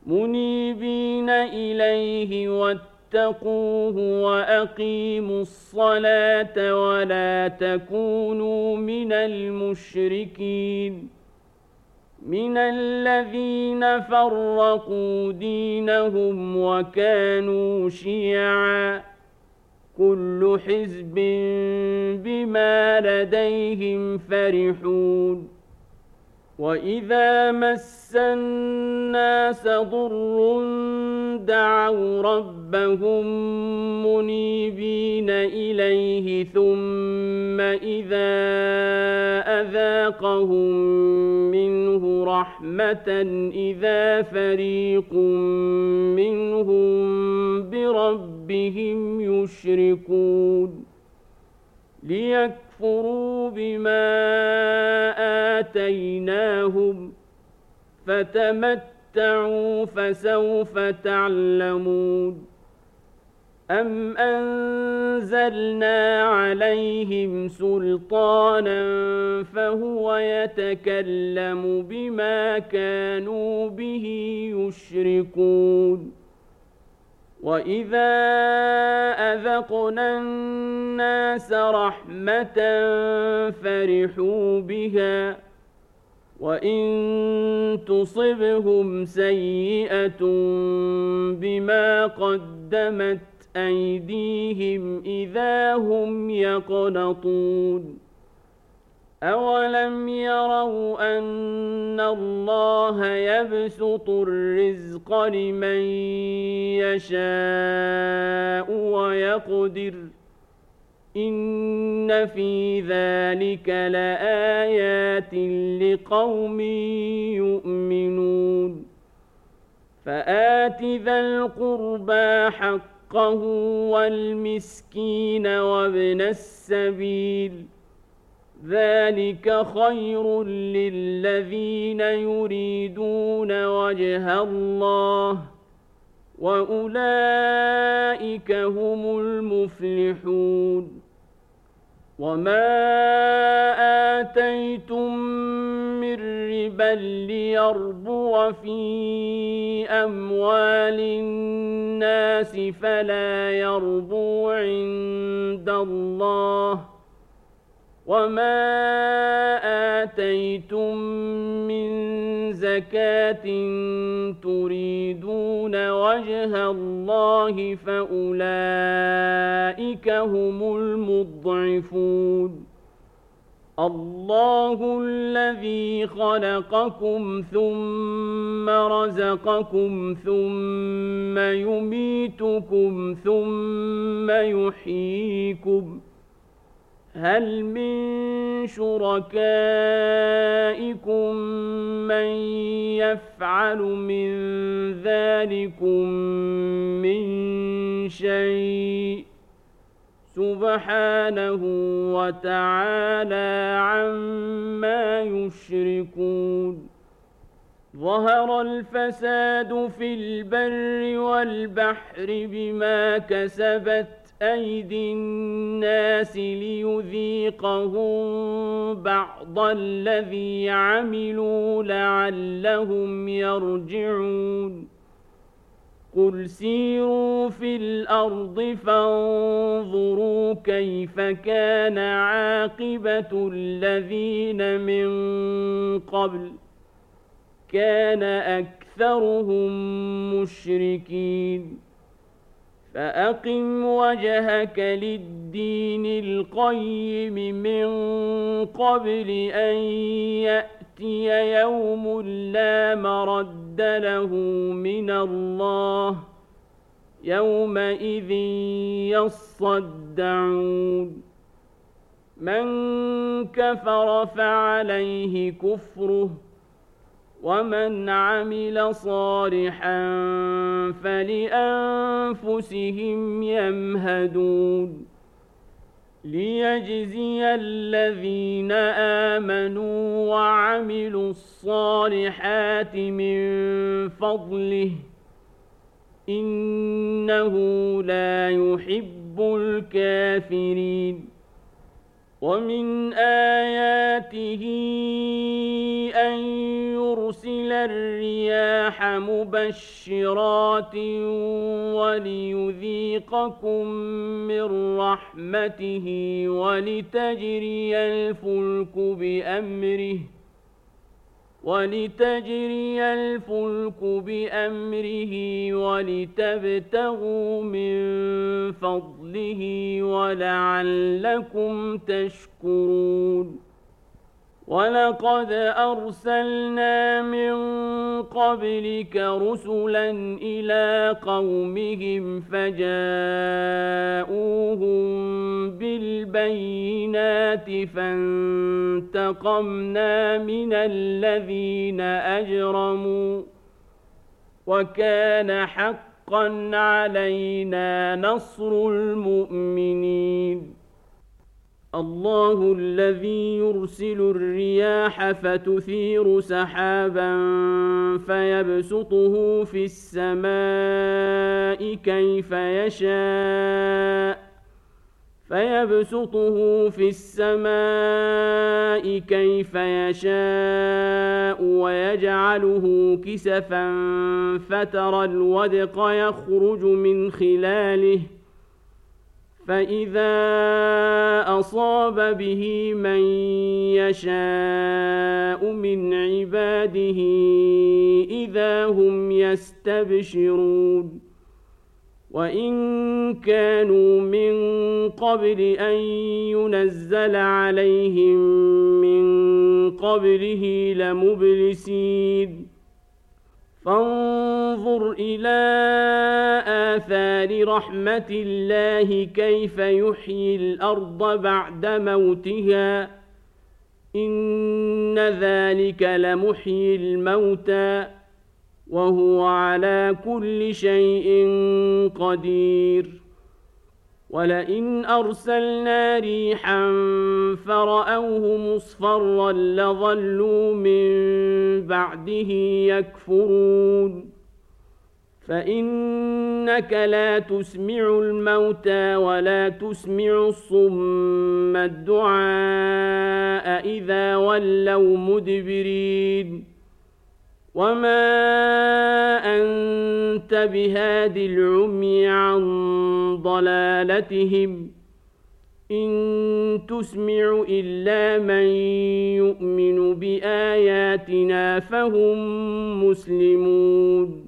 منيبين إليه واتقوه وأقيموا الصلاة ولا تكونوا من المشركين من الذين فرقوا دينهم وكانوا شيعا كل حزب بما لديهم فرحون وإذا مس الناس ضر دعوا ربهم منيبين إليه ثم إذا أذاقهم منه رحمة إذا فريق منهم بربهم يشركون ليكفروا بما آتيناهم فتمتعوا فسوف تعلمون أم أنزلنا عليهم سلطانا فهو يتكلم بما كانوا به يشركون وإذا أذقنا الناس رحمة فرحوا بها وإن تصبهم سيئة بما قدمت أيديهم إذا هم يقنطون أولم يروا أن الله يبسط الرزق لمن يشاء ويقدر إن في ذلك لآيات لقوم يؤمنون فآت ذا القربى حقه والمسكين وابن السبيل ذلك خير للذين يريدون وجه الله وأولئك هم المفلحون وما آتيتم من ربا ليربو في أموال الناس فلا يربو عند الله وما آتيتم من زكاة تريدون وجه الله فأولئك هم المضعفون الله الذي خلقكم ثم رزقكم ثم يميتكم ثم يحييكم هل من شركائكم من يفعل من ذلكم من شيء سبحانه وتعالى عما يشركون ظهر الفساد في البر والبحر بما كسبت أيدي الناس ليذيقهم بعض الذي عملوا لعلهم يرجعون قل سيروا في الأرض فانظروا كيف كان عاقبة الذين من قبل كان أكثرهم مشركين فأقم وجهك للدين القيم من قبل أن يأتي يوم لا مرد له من الله يومئذ يصدعون من كفر فعليه كفره ومن عمل صالحا فلأنفسهم يمهدون ليجزي الذين آمنوا وعملوا الصالحات من فضله إنه لا يحب الكافرين ومن آياته أن يرسل الرياح مبشرات وليذيقكم من رحمته ولتجري الفلك بأمره ولتبتغوا من فضله ولعلكم تشكرون ولقد أرسلنا من قبلك رسلا إلى قومهم فجاءوهم بالبينات فانتقمنا من الذين أجرموا وكان حقا علينا نصر المؤمنين الله الذي يرسل الرياح فتثير سحابا فيبسطه في السماء كيف يشاء ويجعله كسفا فترى الودق يخرج من خلاله فإذا أصاب به من يشاء من عباده إذا هم يستبشرون وإن كانوا من قبل أن ينزل عليهم من قبله لمبلسين فانظر إلى آثار رحمة الله كيف يحيي الأرض بعد موتها إن ذلك لمحيي الموتى وهو على كل شيء قدير ولئن أرسلنا ريحا فرأوه مصفرا لظلوا من بعده يكفرون فإنك لا تسمع الموتى ولا تسمع الصم الدعاء إذا ولوا مدبرين وما أنت بهاد العمي عن ضلالتهم إن تسمع إلا من يؤمن بآياتنا فهم مسلمون